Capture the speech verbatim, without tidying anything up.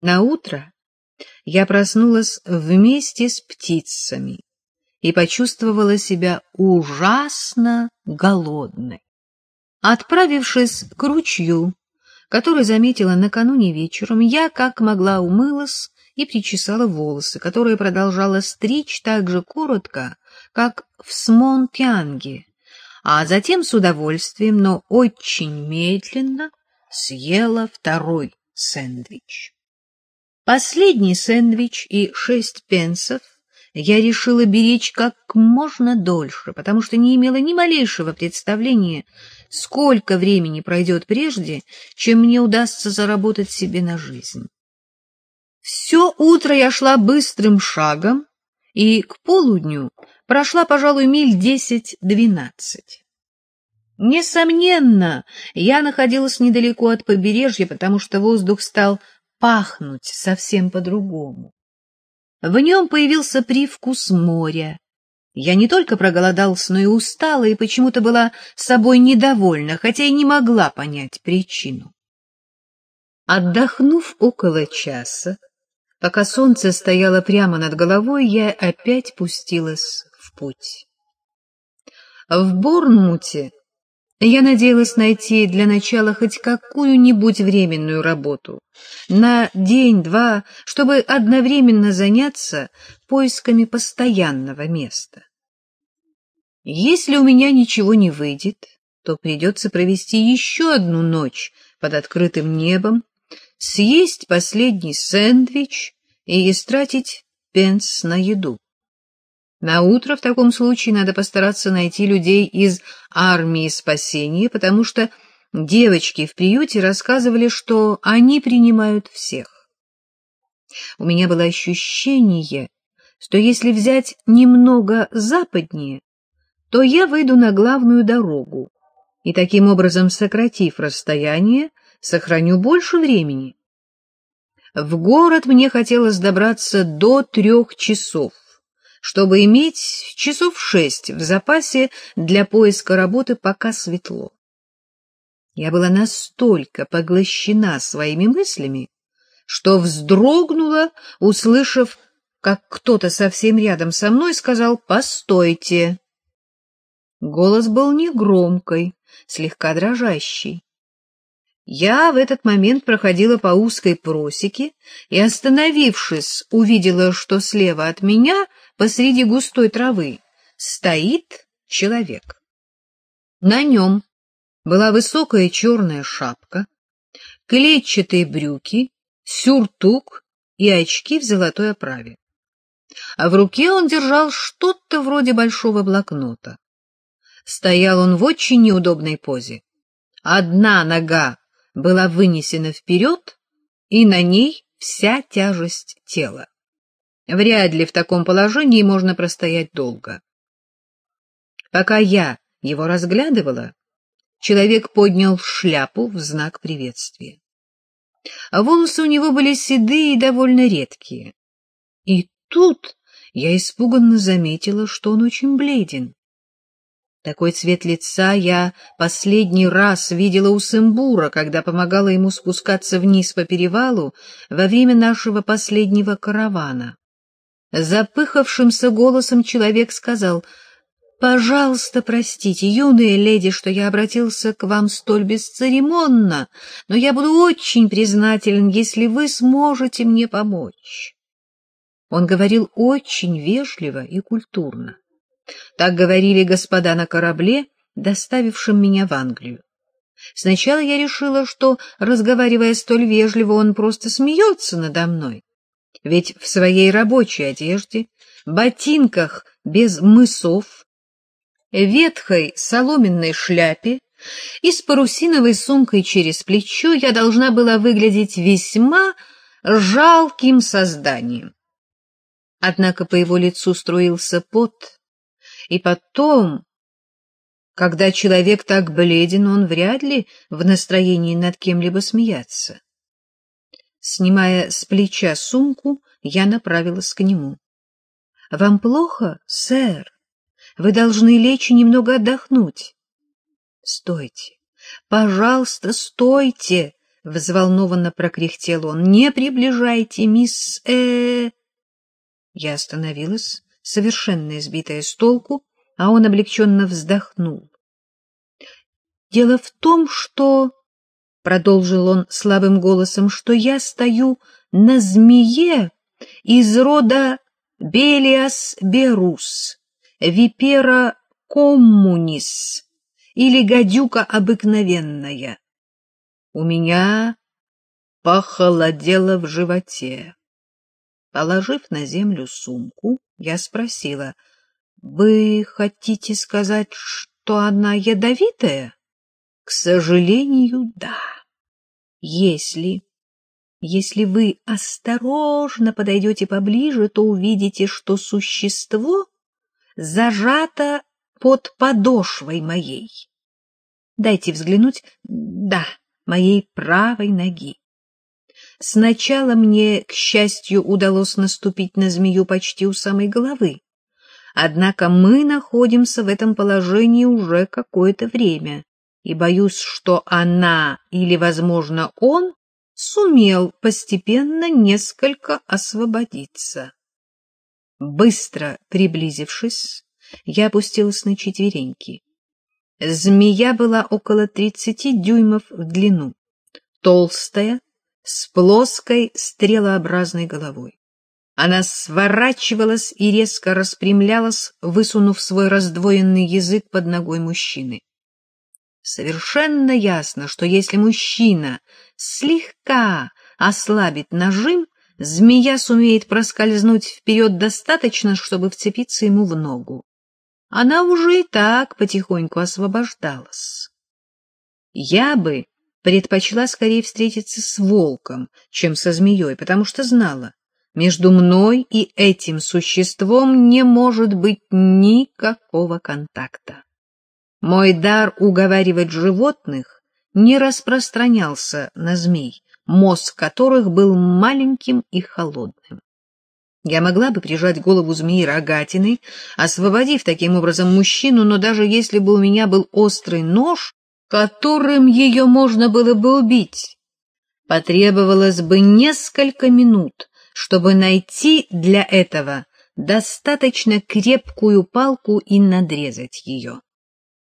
Наутро я проснулась вместе с птицами и почувствовала себя ужасно голодной. Отправившись к ручью, который заметила накануне вечером, я как могла умылась и причесала волосы, которые продолжала стричь так же коротко, как в Смонтьянге, а затем с удовольствием, но очень медленно съела второй сэндвич. Последний сэндвич и шесть пенсов я решила беречь как можно дольше, потому что не имела ни малейшего представления, сколько времени пройдет прежде, чем мне удастся заработать себе на жизнь. Все утро я шла быстрым шагом и к полудню прошла, пожалуй, миль десять-двенадцать. Несомненно, я находилась недалеко от побережья, потому что воздух стал пахнуть совсем по-другому. В нем появился привкус моря. Я не только проголодалась, но и устала, и почему-то была собой недовольна, хотя и не могла понять причину. Отдохнув около часа, пока солнце стояло прямо над головой, я опять пустилась в путь. В Борнмуте я надеялась найти для начала хоть какую-нибудь временную работу на день-два, чтобы одновременно заняться поисками постоянного места. Если у меня ничего не выйдет, то придется провести еще одну ночь под открытым небом, съесть последний сэндвич и истратить пенс на еду. На утро в таком случае надо постараться найти людей из армии спасения, потому что девочки в приюте рассказывали, что они принимают всех. У меня было ощущение, что если взять немного западнее, то я выйду на главную дорогу и таким образом, сократив расстояние, сохраню больше времени. В город мне хотелось добраться до трех часов, чтобы иметь часов шесть в запасе для поиска работы, пока светло. Я была настолько поглощена своими мыслями, что вздрогнула, услышав, как кто-то совсем рядом со мной сказал «Постойте». Голос был негромкий, слегка дрожащий. Я в этот момент проходила по узкой просеке и, остановившись, увидела, что слева от меня, посреди густой травы, стоит человек. На нем была высокая черная шапка, клетчатые брюки, сюртук и очки в золотой оправе. А в руке он держал что-то вроде большого блокнота. Стоял он в очень неудобной позе. Одна нога была вынесена вперед, и на ней вся тяжесть тела. Вряд ли в таком положении можно простоять долго. Пока я его разглядывала, человек поднял шляпу в знак приветствия. А волосы у него были седые и довольно редкие. И тут я испуганно заметила, что он очень бледен. Такой цвет лица я последний раз видела у Сэмбура, когда помогала ему спускаться вниз по перевалу во время нашего последнего каравана. Запыхавшимся голосом человек сказал: «Пожалуйста, простите, юная леди, что я обратился к вам столь бесцеремонно, но я буду очень признателен, если вы сможете мне помочь». Он говорил очень вежливо и культурно. Так говорили господа на корабле, доставившем меня в Англию. Сначала я решила, что, разговаривая столь вежливо, он просто смеется надо мной. Ведь в своей рабочей одежде, ботинках без мысов, ветхой соломенной шляпе и с парусиновой сумкой через плечо я должна была выглядеть весьма жалким созданием. Однако по его лицу струился пот, и потом, когда человек так бледен, он вряд ли в настроении над кем-либо смеяться. Снимая с плеча сумку, я направилась к нему. — Вам плохо, сэр? Вы должны лечь и немного отдохнуть. — Стойте, пожалуйста, стойте! — взволнованно прокряхтел он. — Не приближайте, мисс э Я остановилась, совершенно избитая с толку, а он облегченно вздохнул. — Дело в том, что, — продолжил он слабым голосом, — что я стою на змее из рода Белиас берус, випера коммунис или гадюка обыкновенная. У меня похолодело в животе. Положив на землю сумку, я спросила: — Вы хотите сказать, что она ядовитая? — К сожалению, да. Если... Если вы осторожно подойдете поближе, то увидите, что существо зажато под подошвой моей. Дайте взглянуть. Да, моей правой ноги. Сначала мне, к счастью, удалось наступить на змею почти у самой головы. Однако мы находимся в этом положении уже какое-то время, и боюсь, что она, или, возможно, он, сумел постепенно несколько освободиться. Быстро приблизившись, я опустилась на четвереньки. Змея была около тридцати дюймов в длину, толстая, с плоской стрелообразной головой. Она сворачивалась и резко распрямлялась, высунув свой раздвоенный язык под ногой мужчины. Совершенно ясно, что если мужчина слегка ослабит нажим, змея сумеет проскользнуть вперед достаточно, чтобы вцепиться ему в ногу. Она уже и так потихоньку освобождалась. Я бы предпочла скорее встретиться с волком, чем со змеей, потому что знала, между мной и этим существом не может быть никакого контакта. Мой дар уговаривать животных не распространялся на змей, мозг которых был маленьким и холодным. Я могла бы прижать голову змеи рогатиной, освободив таким образом мужчину, но даже если бы у меня был острый нож, которым ее можно было бы убить, потребовалось бы несколько минут, чтобы найти для этого достаточно крепкую палку и надрезать ее.